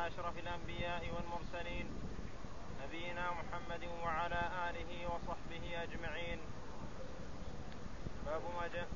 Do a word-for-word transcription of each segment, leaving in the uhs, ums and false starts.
أشرف الأنبياء والمرسلين نبينا محمد وعلى آله وصحبه أجمعين. باب ما جاء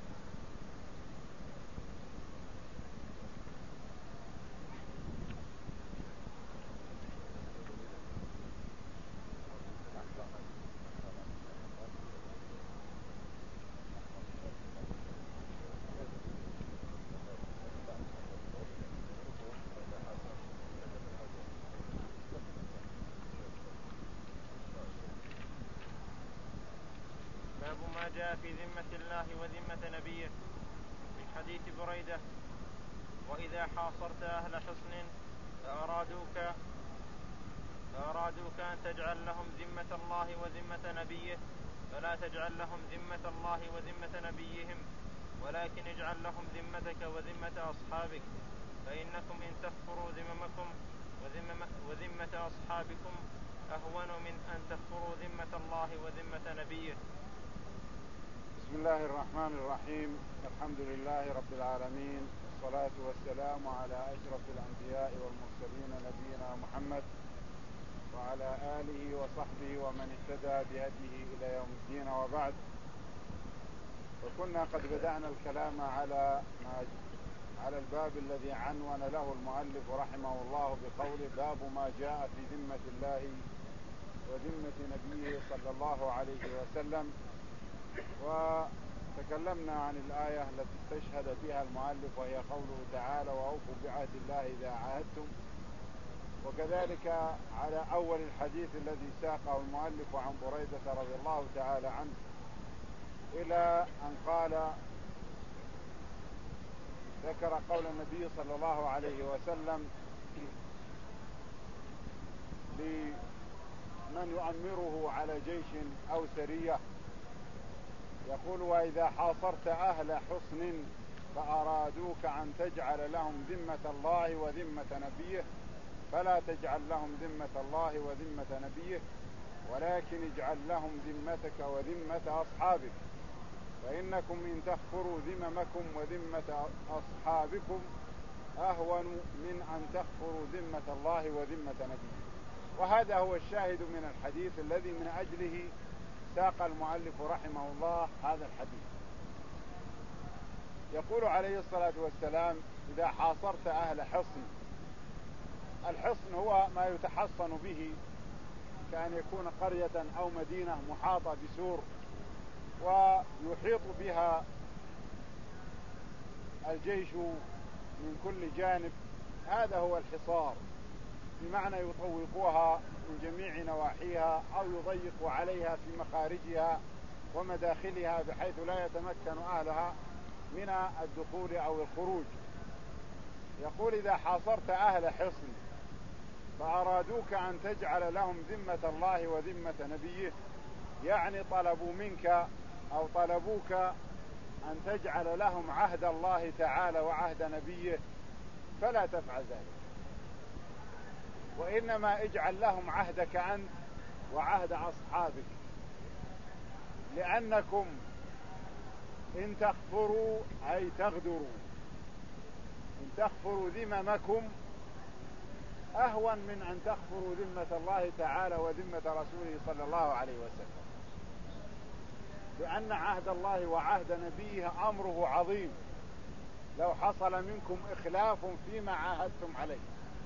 باب ما جاء في ذمة الله وذمة نبيه. من حديث بريدة: وإذا حاصرت أهل حصن فأرادوك فأرادوك أن تجعل لهم ذمة الله وذمة نبيه فلا تجعل لهم ذمة الله وذمة نبيهم، ولكن اجعل لهم ذمتك وذمة أصحابك، فإنكم إن تكفروا ذممكم وذمة أصحابكم أهون من أن تكفروا ذمة الله وذمة نبيه. بسم الله الرحمن الرحيم. الحمد لله رب العالمين، والصلاة والسلام على أشرف الأنبياء والمرسلين نبينا محمد وعلى آله وصحبه ومن اهتدى بهديه إلى يوم الدين، وبعد. وكنا قد بدأنا الكلام على ما على الباب الذي عنون له المؤلف رحمه الله بقوله: باب ما جاء في ذمة الله وذمة نبيه صلى الله عليه وسلم. وتكلمنا عن الآية التي استشهد بها المؤلف، وهي قوله تعالى: وأوفوا بعهد الله إذا عاهدتم. وكذلك على أول الحديث الذي ساقه المؤلف عن بريدة رضي الله تعالى عنه، إلى أن قال ذكر قول النبي صلى الله عليه وسلم لمن يؤمره على جيش أو سرية، يقول: وإذا حاصرت أهل حصن فأرادوك أن تجعل لهم ذمة الله وذمة نبيه فلا تجعل لهم ذمة الله وذمة نبيه، ولكن اجعل لهم ذمتك وذمة أصحابك، فإنكم إن تكفروا ذممكم وذمة أصحابكم أهون من أن تكفروا ذمة الله وذمة نبيه. وهذا هو الشاهد من الحديث الذي من أجله ساق المؤلف رحمه الله هذا الحديث. يقول عليه الصلاة والسلام: إذا حاصرت أهل حصن. الحصن هو ما يتحصن به، كأن يكون قرية أو مدينة محاطة بسور ويحيط بها الجيش من كل جانب، هذا هو الحصار، بمعنى يطوقوها من جميع نواحيها أو يضيق عليها في مخارجها ومداخلها بحيث لا يتمكن أهلها من الدخول أو الخروج. يقول: إذا حاصرت أهل حصن فأرادوك أن تجعل لهم ذمة الله وذمة نبيه، يعني طلبوا منك أو طلبوك أن تجعل لهم عهد الله تعالى وعهد نبيه، فلا تفعل ذلك، وإنما اجعل لهم عهدك أنت وعهد أصحابك، لأنكم إن تغفروا أي تغدروا إن تغفروا ذممكم أهون من أن تغفروا ذمة الله تعالى وذمة رسوله صلى الله عليه وسلم، لأن عهد الله وعهد نبيه أمره عظيم لو حصل منكم إخلاف فيما عاهدتم عليه.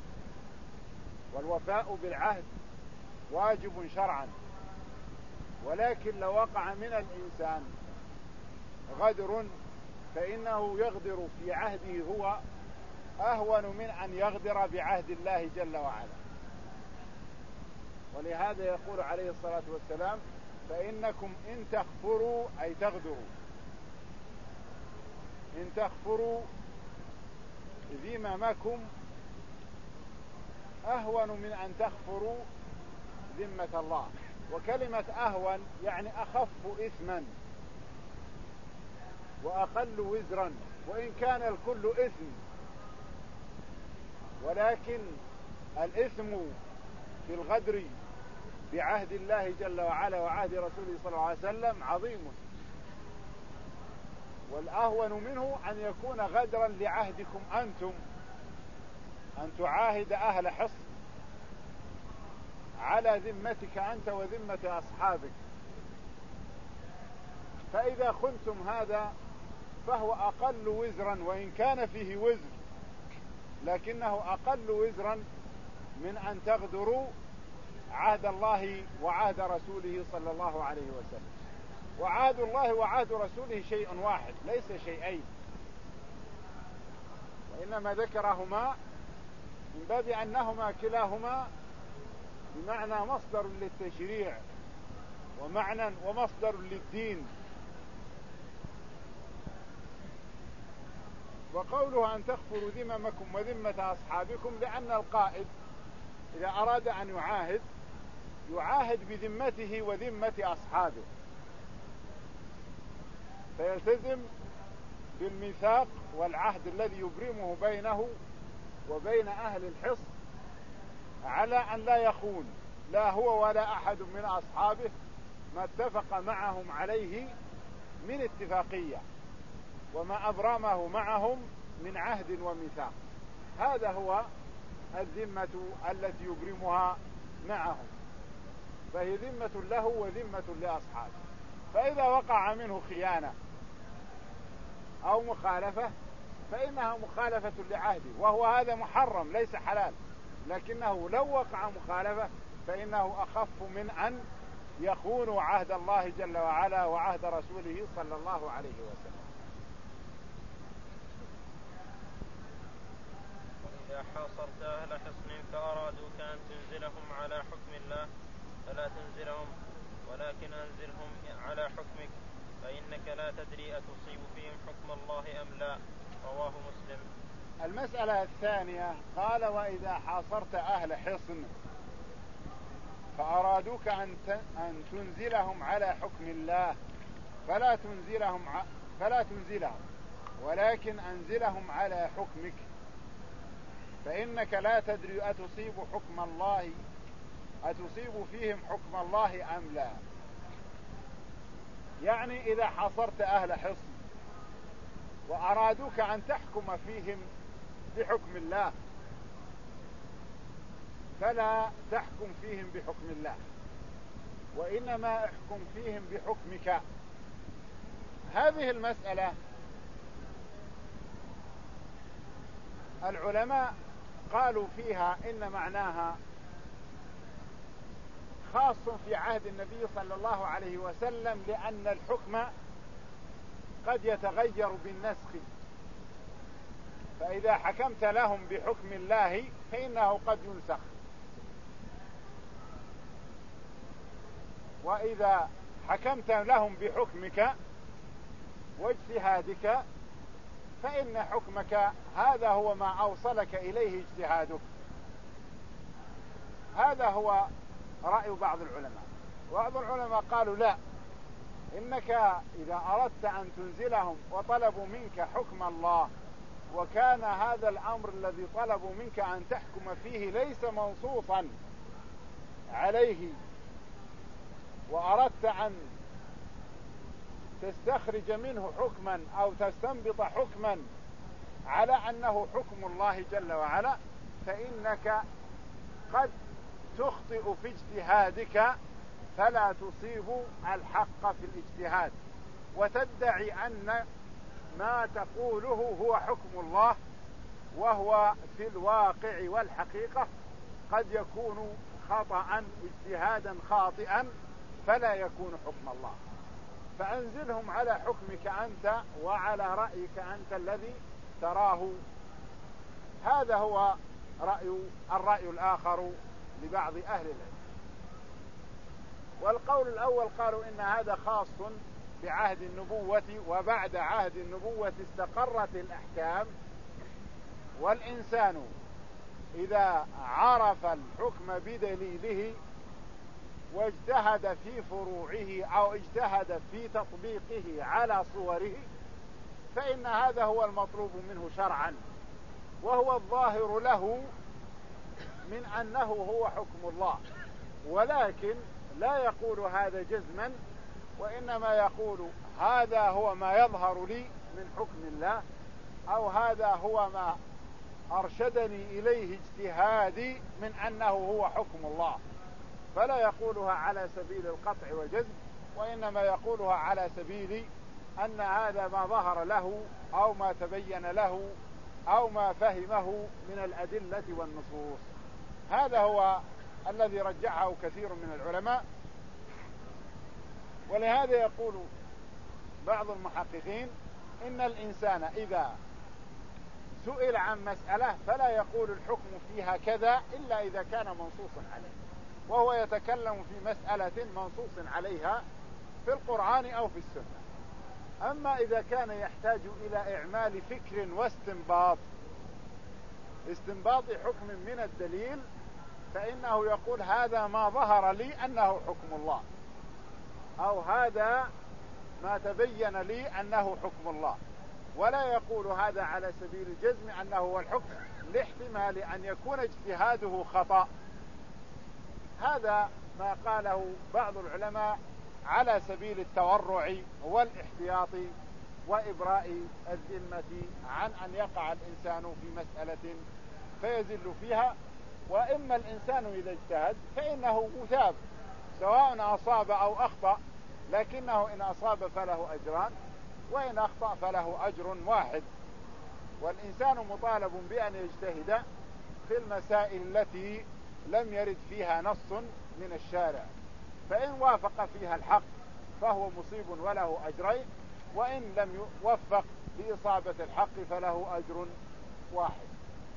والوفاء بالعهد واجب شرعا، ولكن لو وقع من الإنسان غدر فإنه يغدر في عهده هو أهون من أن يغدر بعهد الله جل وعلا. ولهذا يقول عليه الصلاة والسلام: فإنكم إن تغفروا أي تغدروا إن تغفروا ذممكم أهون من أن تغفروا ذمة الله. وكلمة أهون يعني أخف إثما وأقل وزرا، وإن كان الكل إثم، ولكن الإثم في الغدر بعهد الله جل وعلا وعهد رسوله صلى الله عليه وسلم عظيم، والأهون منه أن يكون غدرا لعهدكم أنتم أن تعاهد أهل حصن على ذمتك أنت وذمة أصحابك، فإذا خنتم هذا فهو أقل وزرا، وإن كان فيه وزر لكنه أقل وزرا من أن تغدروا عهد الله وعهد رسوله صلى الله عليه وسلم. وعهد الله وعهد رسوله شيء واحد ليس شيئين، وإنما ذكرهما من باب أنهما كلاهما بمعنى مصدر للتشريع ومعنى ومصدر للدين. وقوله أن تغفروا ذممكم وذمة أصحابكم، لأن القائد إذا أراد أن يعاهد يعاهد بذمته وذمة أصحابه، فيلتزم بالميثاق والعهد الذي يبرمه بينه وبين أهل الحصن على أن لا يخون لا هو ولا أحد من أصحابه ما اتفق معهم عليه من اتفاقية وما أبرمه معهم من عهد وميثاق. هذا هو الذمة التي يبرمها معهم، فهي ذمة له وذمة لأصحابه. فإذا وقع منه خيانة أو مخالفة فإنها مخالفة لعهده، وهو هذا محرم ليس حلال، لكنه لو وقع مخالفة فإنه أخف من أن يخونوا عهد الله جل وعلا وعهد رسوله صلى الله عليه وسلم. وإذا حاصرت أهل حصن فأرادوك أن تنزلهم على حكم الله فلا تنزلهم، ولكن أنزلهم على حكمك، فإنك لا تدري أتصيب فيهم حكم الله أم لا. رواه مسلم. المسألة الثانية قال: وإذا حاصرت أهل حصن فأرادوك أن تنزلهم على حكم الله فلا تنزلهم فلا تنزلهم ولكن أنزلهم على حكمك، فإنك لا تدري أتصيب حكم الله أتصيب فيهم حكم الله أم لا. يعني إذا حاصرت أهل حصن وأرادوك أن تحكم فيهم بحكم الله فلا تحكم فيهم بحكم الله، وإنما احكم فيهم بحكمك. هذه المسألة العلماء قالوا فيها إن معناها خاص في عهد النبي صلى الله عليه وسلم، لأن الحكم قد يتغير بالنسخ، فإذا حكمت لهم بحكم الله فإنه قد ينسخ، وإذا حكمت لهم بحكمك واجتهادك فإن حكمك هذا هو ما أوصلك إليه اجتهادك. هذا هو رأي بعض العلماء. بعض العلماء قالوا لا، إنك إذا أردت أن تنزلهم وطلبوا منك حكم الله وكان هذا الأمر الذي طلبوا منك أن تحكم فيه ليس منصوصا عليه، وأردت أن تستخرج منه حكما أو تستنبط حكما على أنه حكم الله جل وعلا، فإنك قد تخطئ في اجتهادك فلا تصيب الحق في الاجتهاد، وتدعي أن ما تقوله هو حكم الله، وهو في الواقع والحقيقة قد يكون خطأ اجتهادا خاطئا فلا يكون حكم الله. فأنزلهم على حكمك أنت وعلى رأيك أنت الذي تراه. هذا هو رأي الرأي الآخر لبعض أهل العلم. والقول الأول قالوا إن هذا خاص بعهد النبوة، وبعد عهد النبوة استقرت الأحكام، والإنسان إذا عرف الحكم بدليله واجتهد في فروعه أو اجتهد في تطبيقه على صوره فإن هذا هو المطلوب منه شرعا، وهو الظاهر له من أنه هو حكم الله، ولكن لا يقول هذا جزما، وإنما يقول هذا هو ما يظهر لي من حكم الله، أو هذا هو ما أرشدني إليه اجتهادي من أنه هو حكم الله، فلا يقولها على سبيل القطع والجزم، وإنما يقولها على سبيل أن هذا ما ظهر له أو ما تبين له أو ما فهمه من الأدلة والنصوص. هذا هو الذي رجحه كثير من العلماء. ولهذا يقول بعض المحققين إن الإنسان إذا سئل عن مسألة فلا يقول الحكم فيها كذا إلا إذا كان منصوصا عليه، وهو يتكلم في مسألة منصوص عليها في القرآن أو في السنة. أما إذا كان يحتاج إلى إعمال فكر واستنباط استنباط حكم من الدليل، فإنه يقول هذا ما ظهر لي أنه حكم الله، أو هذا ما تبين لي أنه حكم الله، ولا يقول هذا على سبيل الجزم أنه هو الحكم لاحتمال أن يكون اجتهاده خطأ. هذا ما قاله بعض العلماء على سبيل التورع والاحتياط وإبراء الذمة عن أن يقع الإنسان في مسألة فيزل فيها. وإما الإنسان إذا اجتهد فإنه مثاب سواء أصاب أو أخطأ، لكنه إن أصاب فله أجران وإن أخطأ فله أجر واحد. والإنسان مطالب بأن يجتهد في المسائل التي لم يرد فيها نص من الشارع، فإن وافق فيها الحق فهو مصيب وله أجرين، وإن لم يوفق بإصابة الحق فله أجر واحد.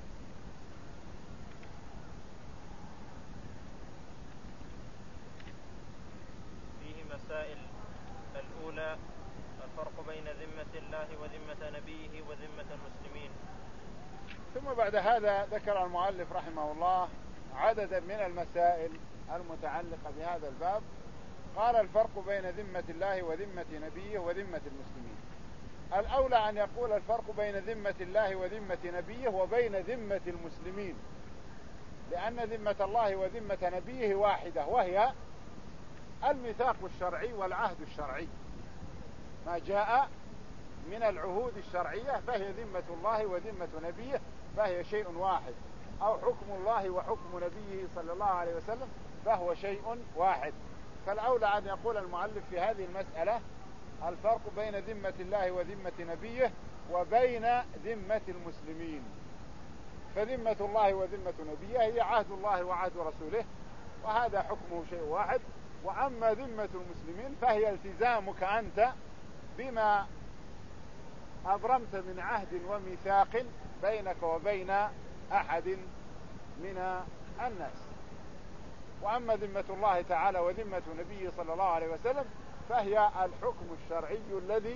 فيه مسائل. الأولى الفرق بين ذمة الله وذمة نبيه وذمة المسلمين. ثم بعد هذا ذكر المؤلف رحمه الله عددا من المسائل المتعلقة بهذا الباب. قال الفرق بين ذمة الله وذمة نبيه وذمة المسلمين. الأولى أن يقول الفرق بين ذمة الله وذمة نبيه وبين ذمة المسلمين، لأن ذمة الله وذمة نبيه واحدة، وهي الميثاق الشرعي والعهد الشرعي. ما جاء من العهود الشرعية فهي ذمة الله وذمة نبيه، فهي شيء واحد، أو حكم الله وحكم نبيه صلى الله عليه وسلم فهو شيء واحد. فالأولى أن يقول المؤلف في هذه المسألة الفرق بين ذمة الله وذمة نبيه وبين ذمة المسلمين. فذمة الله وذمة نبيه هي عهد الله وعهد رسوله، وهذا حكمه شيء واحد. وأما ذمة المسلمين فهي التزامك أنت بما أبرمت من عهد وميثاق بينك وبين أحد من الناس. وأما ذمة الله تعالى وذمة نبيه صلى الله عليه وسلم فهي الحكم الشرعي الذي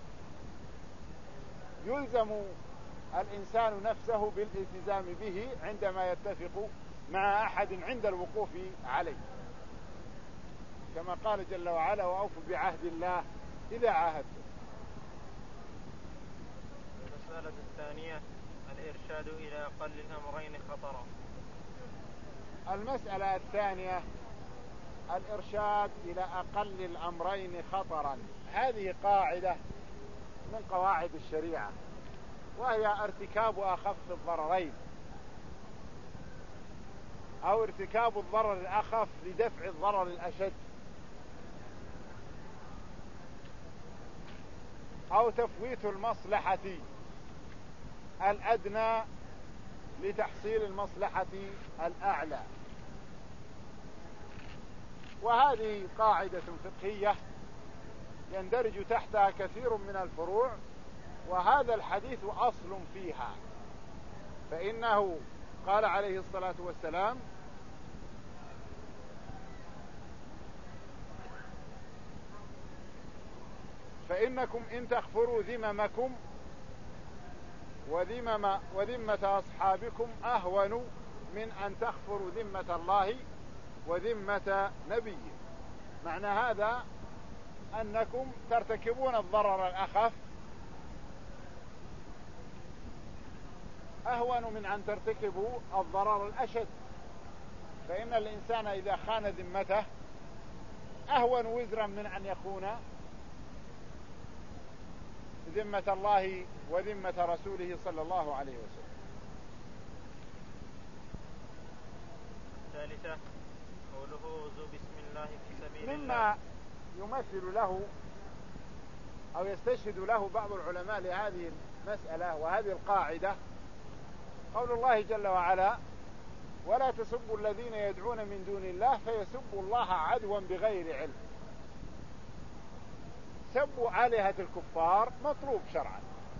يلزم الإنسان نفسه بالالتزام به عندما يتفق مع أحد عند الوقوف عليه، كما قال جل وعلا وأوفوا بعهد الله إذا عاهدتم. المسألة الثانية الإرشاد إلى أقل الأمرين خطرا. المسألة الثانية الإرشاد إلى أقل الأمرين خطرا. هذه قاعدة من قواعد الشريعة، وهي ارتكاب أخف الضررين، أو ارتكاب الضرر الأخف لدفع الضرر الأشد، أو تفويت المصلحة الأدنى لتحصيل المصلحة الأعلى. وهذه قاعدة فقهية يندرج تحتها كثير من الفروع، وهذا الحديث أصل فيها. فإنه قال عليه الصلاة والسلام فإنكم إن تغفروا ذممكم وذمم وذمة أصحابكم أهون من أن تغفروا ذمة الله وذمة نبيه. معنى هذا أنكم ترتكبون الضرر الأخف أهون من أن ترتكبوا الضرر الأشد. فإن الإنسان إذا خان ذمته أهون وزرا من أن يخون ذمة الله وذمة رسوله صلى الله عليه وسلم. الثالثة قوله اغزوا بسم الله في سبيل الله. مما يمثل له أو يستشهد له بعض العلماء لهذه المسألة وهذه القاعدة قول الله جل وعلا: ولا تسبوا الذين يدعون من دون الله فيسبوا الله عدوا بغير علم. سب آلهة الكفار مطلوب شرعا،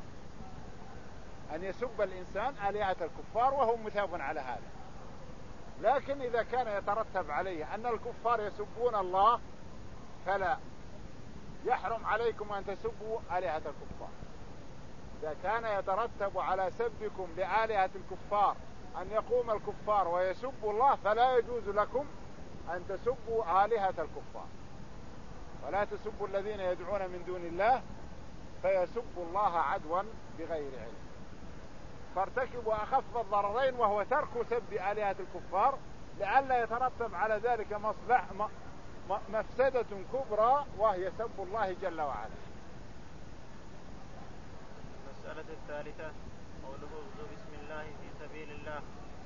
أن يسب الإنسان آلهة الكفار وهو مثاب على هذا، لكن إذا كان يترتب عليه أن الكفار يسبون الله فلا يحرم عليكم أن تسبوا آلهة الكفار. إذا كان يترتب على سبكم لآلهة الكفار أن يقوم الكفار ويسبوا الله فلا يجوز لكم أن تسبوا آلهة الكفار. ولا تسبوا الذين يدعون من دون الله فيسبوا الله عدوا بغير علم. فارتكبوا أخف الضررين وهو ترك سب آلهة الكفار لئلا يترتب على ذلك مصلح مفسدة كبرى وهي سب الله جل وعلا. المسألة الثالثة قوله اغزوا بسم الله في سبيل الله.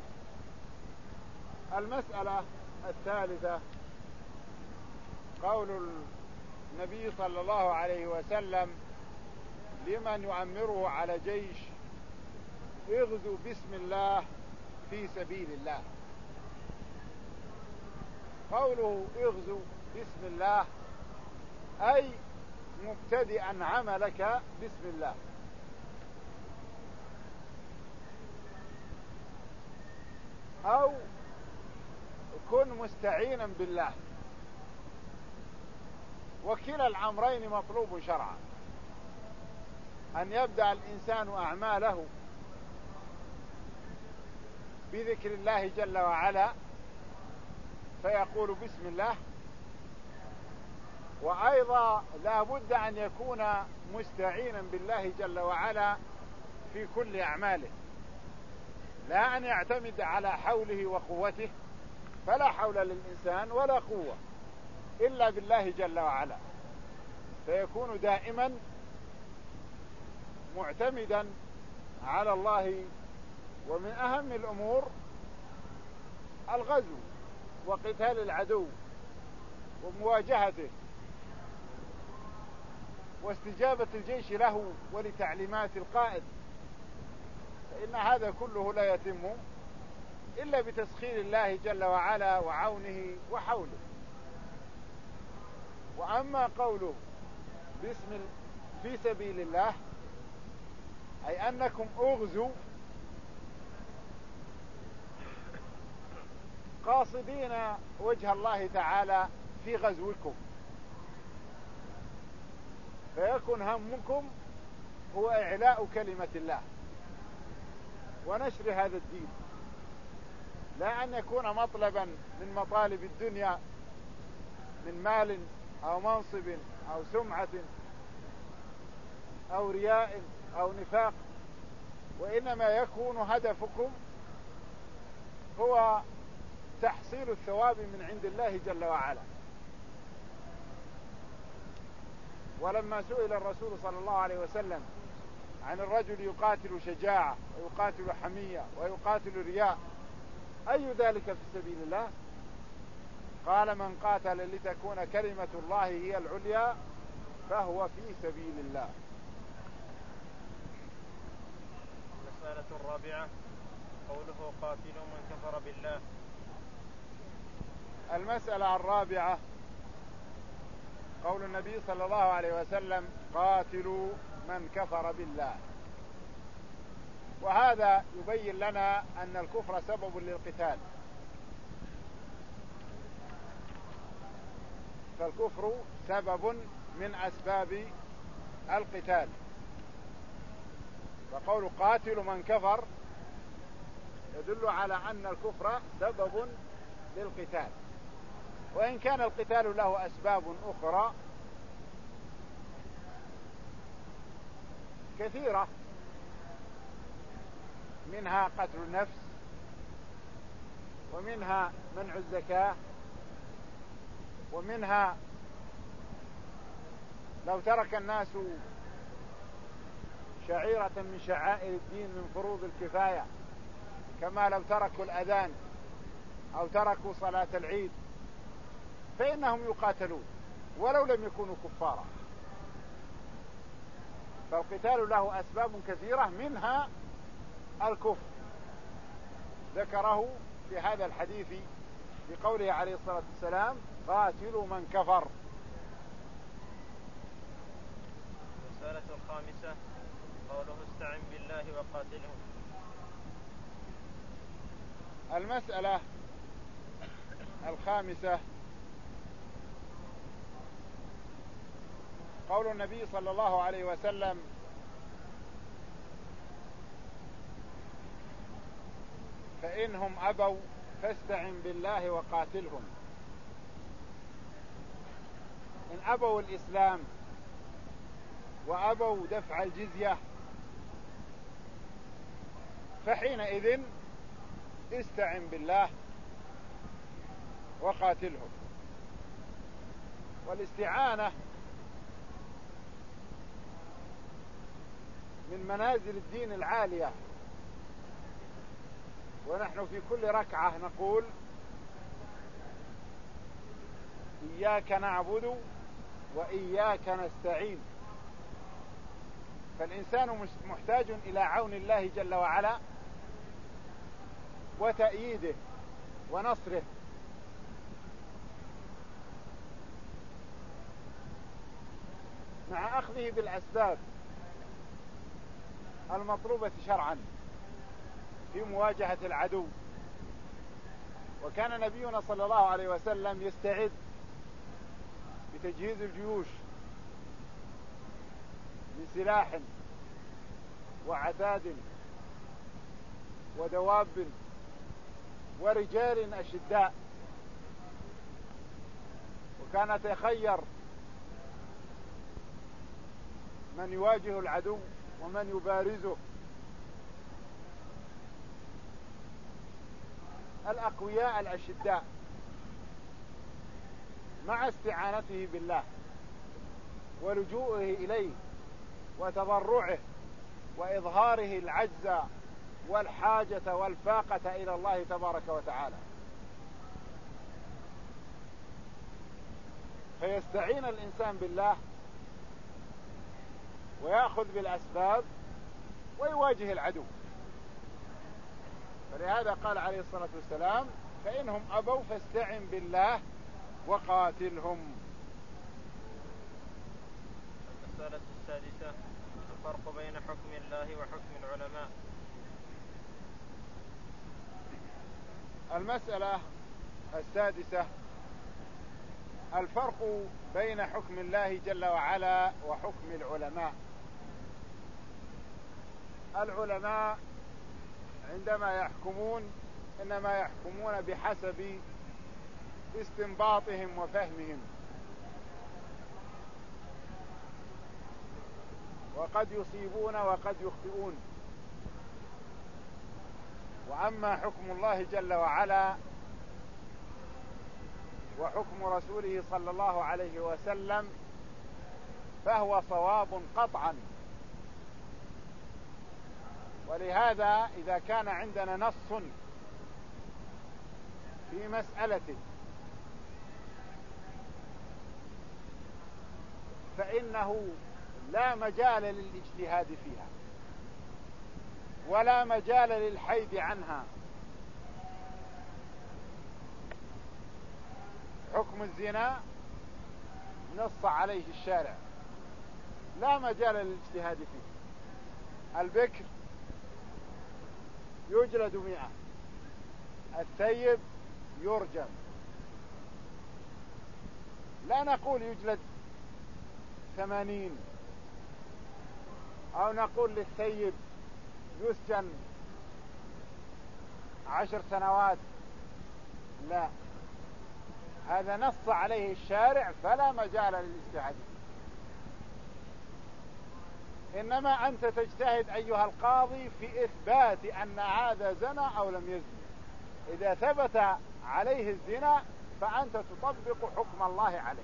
المسألة الثالثة قول النبي صلى الله عليه وسلم لمن يؤمره على جيش: اغزوا بسم الله في سبيل الله. قوله اغزوا بسم الله أي مبتدئا عملك بسم الله، أو كن مستعينا بالله. وكلا الأمرين مطلوب شرعا، أن يبدأ الإنسان أعماله بذكر الله جل وعلا فيقول بسم الله، وأيضا لا بد أن يكون مستعينا بالله جل وعلا في كل أعماله، لا أن يعتمد على حوله وقوته، فلا حول للإنسان ولا قوة إلا بالله جل وعلا، فيكون دائما معتمدا على الله. ومن أهم الأمور الغزو وقتال العدو ومواجهته واستجابة الجيش له ولتعليمات القائد، فإن هذا كله لا يتم إلا بتسخير الله جل وعلا وعونه وحوله. وأما قوله باسم في سبيل الله أي أنكم أغزوا قاصدين وجه الله تعالى في غزوكم، فيكون همكم هو إعلاء كلمة الله ونشر هذا الدين، لا أن يكون مطلبا من مطالب الدنيا من مال أو منصب أو سمعة أو رياء أو نفاق، وإنما يكون هدفكم هو تحصيل الثواب من عند الله جل وعلا. ولما سئل الرسول صلى الله عليه وسلم عن الرجل يقاتل شجاعة ويقاتل حمية ويقاتل رياء أي ذلك في سبيل الله؟ قال: من قاتل لتكون كلمة الله هي العليا فهو في سبيل الله. المسألة الرابعة قوله قاتلوا من كفر بالله. المسألة الرابعة قول النبي صلى الله عليه وسلم: قاتلوا من كفر بالله. وهذا يبين لنا أن الكفر سبب للقتال، فالكفر سبب من أسباب القتال، فقول قاتلوا من كفر يدل على أن الكفر سبب للقتال، وإن كان القتال له أسباب أخرى كثيرة، منها قتل النفس، ومنها منع الزكاة، ومنها لو ترك الناس شعيرة من شعائر الدين من فروض الكفاية، كما لو تركوا الأذان أو تركوا صلاة العيد فإنهم يقاتلون ولو لم يكونوا كفارا. فالقتال له أسباب كثيرة منها الكفر، ذكره في هذا الحديث بقوله عليه الصلاة والسلام قاتلوا من كفر. المسألة الخامسة قوله استعن بالله وقاتلهم. المسألة الخامسة قول النبي صلى الله عليه وسلم فإنهم أبوا فاستعن بالله وقاتلهم. إن أبوا الإسلام وأبوا دفع الجزية فحينئذ استعن بالله وقاتلهم. والاستعانة من منازل الدين العالية، ونحن في كل ركعة نقول إياك نعبد وإياك نستعين. فالإنسان محتاج إلى عون الله جل وعلا وتأييده ونصره، مع أخذه بالأسباب المطلوبة شرعا في مواجهة العدو. وكان نبينا صلى الله عليه وسلم يستعد بتجهيز الجيوش من سلاح وعتاد ودواب ورجال أشداء، وكان يتخير من يواجه العدو ومن يبارزه. الأقوياء الأشداء مع استعانته بالله ولجوءه إليه وتضرعه وإظهاره العجز والحاجة والفاقة إلى الله تبارك وتعالى، فيستعين الإنسان بالله ويأخذ بالأسباب ويواجه العدو. فلهذا قال عليه الصلاة والسلام فإنهم أبوا فاستعن بالله وقاتلهم. المسألة السادسة الفرق بين حكم الله وحكم العلماء. المسألة السادسة الفرق بين حكم الله جل وعلا وحكم العلماء. العلماء عندما يحكمون إنما يحكمون بحسب استنباطهم وفهمهم، وقد يصيبون وقد يخطئون. وأما حكم الله جل وعلا وحكم رسوله صلى الله عليه وسلم فهو صواب قطعا. ولهذا إذا كان عندنا نص في مسألة فإنه لا مجال للاجتهاد فيها ولا مجال للحيد عنها. حكم الزنا نص عليه الشارع لا مجال للاجتهاد فيه. البكر يجلد مئة، الثيب يرجم. لا نقول يجلد ثمانين أو نقول للثيب يسجن عشر سنوات، لا، هذا نص عليه الشارع فلا مجال للاجتهاد. إنما أنت تجتهد أيها القاضي في إثبات أن هذا زنا أو لم يزن. إذا ثبت عليه الزنا فأنت تطبق حكم الله عليه،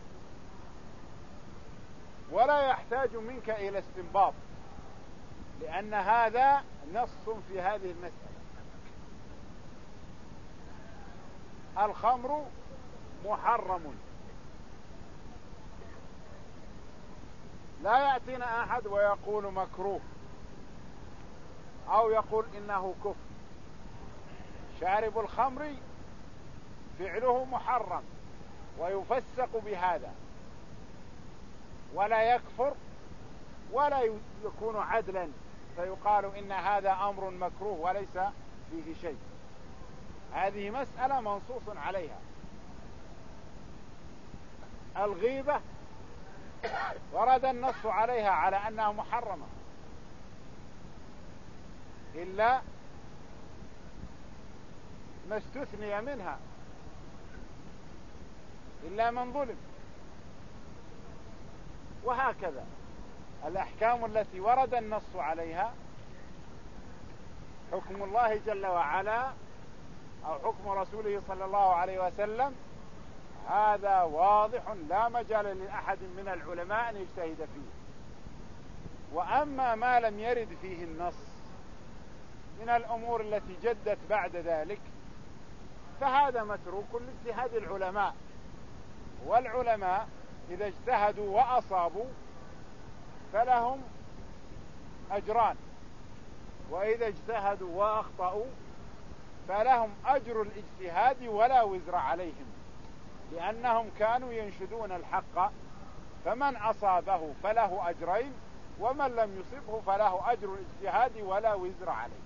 ولا يحتاج منك إلى استنباط، لأن هذا نص في هذه المسألة. الخمر محرم. لا يأتينا أحد ويقول مكروه أو يقول إنه كفر. شارب الخمر فعله محرم ويفسق بهذا، ولا يكفر ولا يكون عدلا فيقال إن هذا أمر مكروه وليس فيه شيء. هذه مسألة منصوص عليها. الغيبة ورد النص عليها على أنها محرمة إلا ما استثني منها، إلا من ظلم. وهكذا الأحكام التي ورد النص عليها حكم الله جل وعلا أو حكم رسوله صلى الله عليه وسلم هذا واضح لا مجال لأحد من العلماء أن يجتهد فيه. وأما ما لم يرد فيه النص من الأمور التي جدت بعد ذلك فهذا متروك لاجتهاد العلماء. والعلماء إذا اجتهدوا وأصابوا فلهم أجران، وإذا اجتهدوا وأخطأوا فلهم أجر الاجتهاد ولا وزر عليهم، لأنهم كانوا ينشدون الحق، فمن أصابه فله أجرين ومن لم يصبه فله أجر الاجتهاد ولا وزر عليه.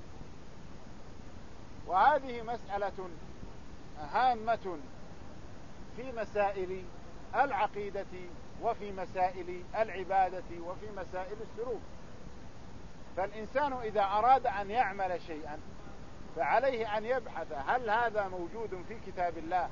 وهذه مسألة هامة في مسائل العقيدة وفي مسائل العبادة وفي مسائل السلوك. فالإنسان إذا أراد أن يعمل شيئا فعليه أن يبحث هل هذا موجود في كتاب الله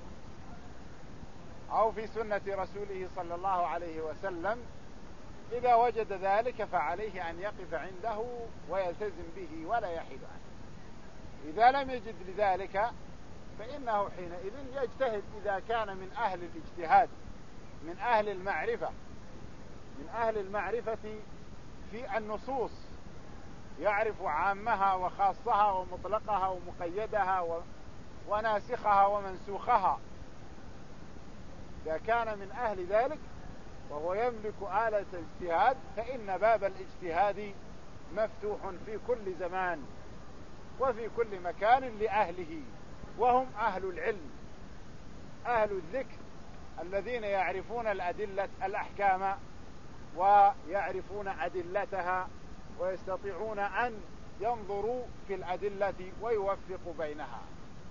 أو في سنة رسوله صلى الله عليه وسلم. إذا وجد ذلك فعليه أن يقف عنده ويلتزم به ولا يحيد عنه. إذا لم يجد لذلك فإنه حينئذ يجتهد إذا كان من أهل الاجتهاد، من أهل المعرفة، من أهل المعرفة في النصوص، يعرف عامها وخاصها ومطلقها ومقيدها وناسخها ومنسوخها. إذا كان من أهل ذلك وهو يملك آلة الاجتهاد فإن باب الاجتهاد مفتوح في كل زمان وفي كل مكان لأهله، وهم أهل العلم أهل الذكر الذين يعرفون الأدلة الأحكام ويعرفون أدلتها ويستطيعون أن ينظروا في الأدلة ويوفقوا بينها.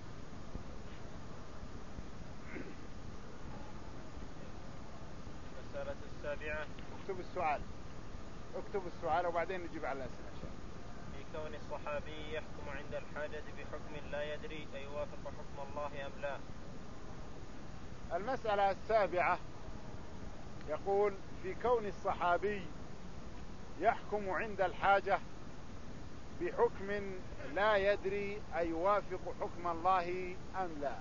المسألة السابعة. اكتب السؤال اكتب السؤال وبعدين نجيب على الأسئلة. في كون الصحابي يحكم عند الحاجة بحكم لا يدري أيوافق حكم الله أم لا. المسألة السابعة يقول في كون الصحابي يحكم عند الحاجة بحكم لا يدري أيوافق حكم الله أم لا.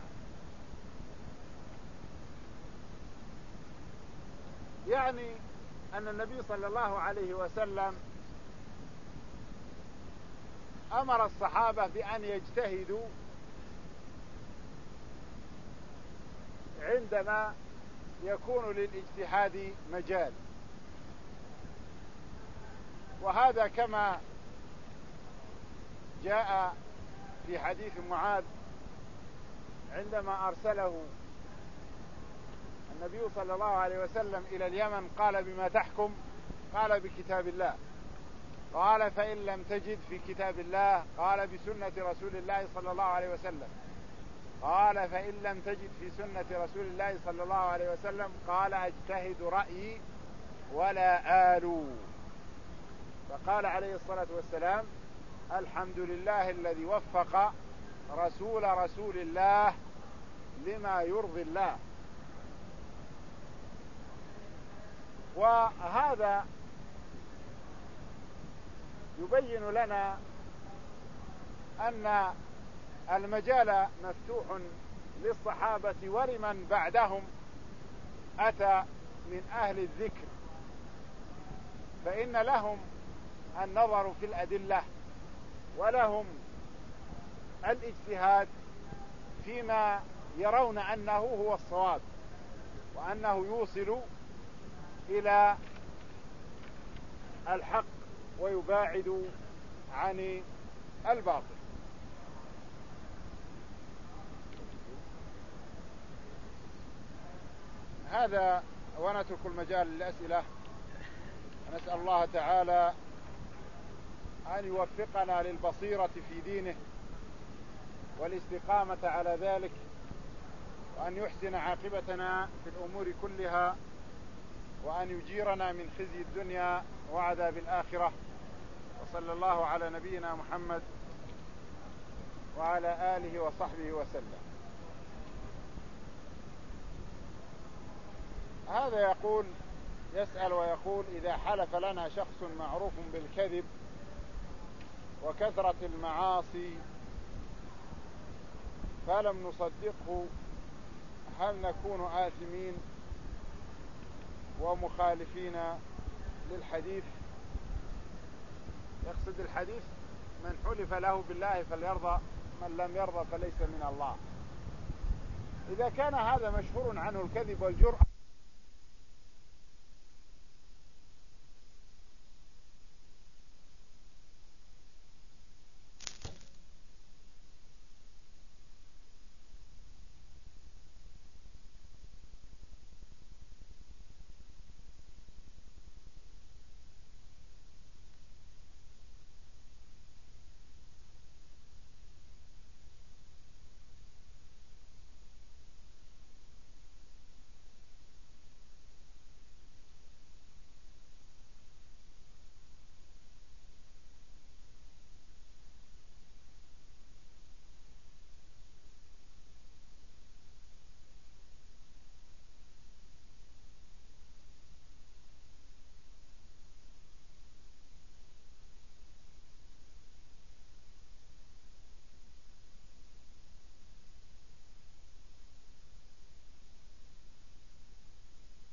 يعني أن النبي صلى الله عليه وسلم أمر الصحابة بأن يجتهدوا عندما يكون للاجتهاد مجال، وهذا كما جاء في حديث معاذ عندما أرسله النبي صلى الله عليه وسلم إلى اليمن قال بما تحكم؟ قال بكتاب الله. قال فإن لم تجد في كتاب الله؟ قال بسنة رسول الله صلى الله عليه وسلم. قال فإن لم تجد في سنة رسول الله صلى الله عليه وسلم؟ قال أجتهد رأيي ولا آلو. فقال عليه الصلاة والسلام الحمد لله الذي وفق رسول رسول الله لما يرضي الله. وهذا يبين لنا أن المجال مفتوح للصحابة ولمن بعدهم أتى من أهل الذكر، فإن لهم النظر في الأدلة ولهم الاجتهاد فيما يرون أنه هو الصواب وأنه يوصل إلى الحق ويباعد عن الباطل. هذا ونترك المجال للأسئلة. نسأل الله تعالى أن يوفقنا للبصيرة في دينه والاستقامة على ذلك، وأن يحسن عاقبتنا في الأمور كلها، وأن يجيرنا من خزي الدنيا وعذاب الآخرة. وصلى الله على نبينا محمد وعلى آله وصحبه وسلم. هذا يقول يسأل ويقول: إذا حلف لنا شخص معروف بالكذب وكثرة المعاصي فلم نصدقه، هل نكون آثمين ومخالفين للحديث؟ يقصد الحديث: من حلف له بالله فليرضى، من لم يرضى فليس من الله. إذا كان هذا مشهور عنه الكذب والجرأة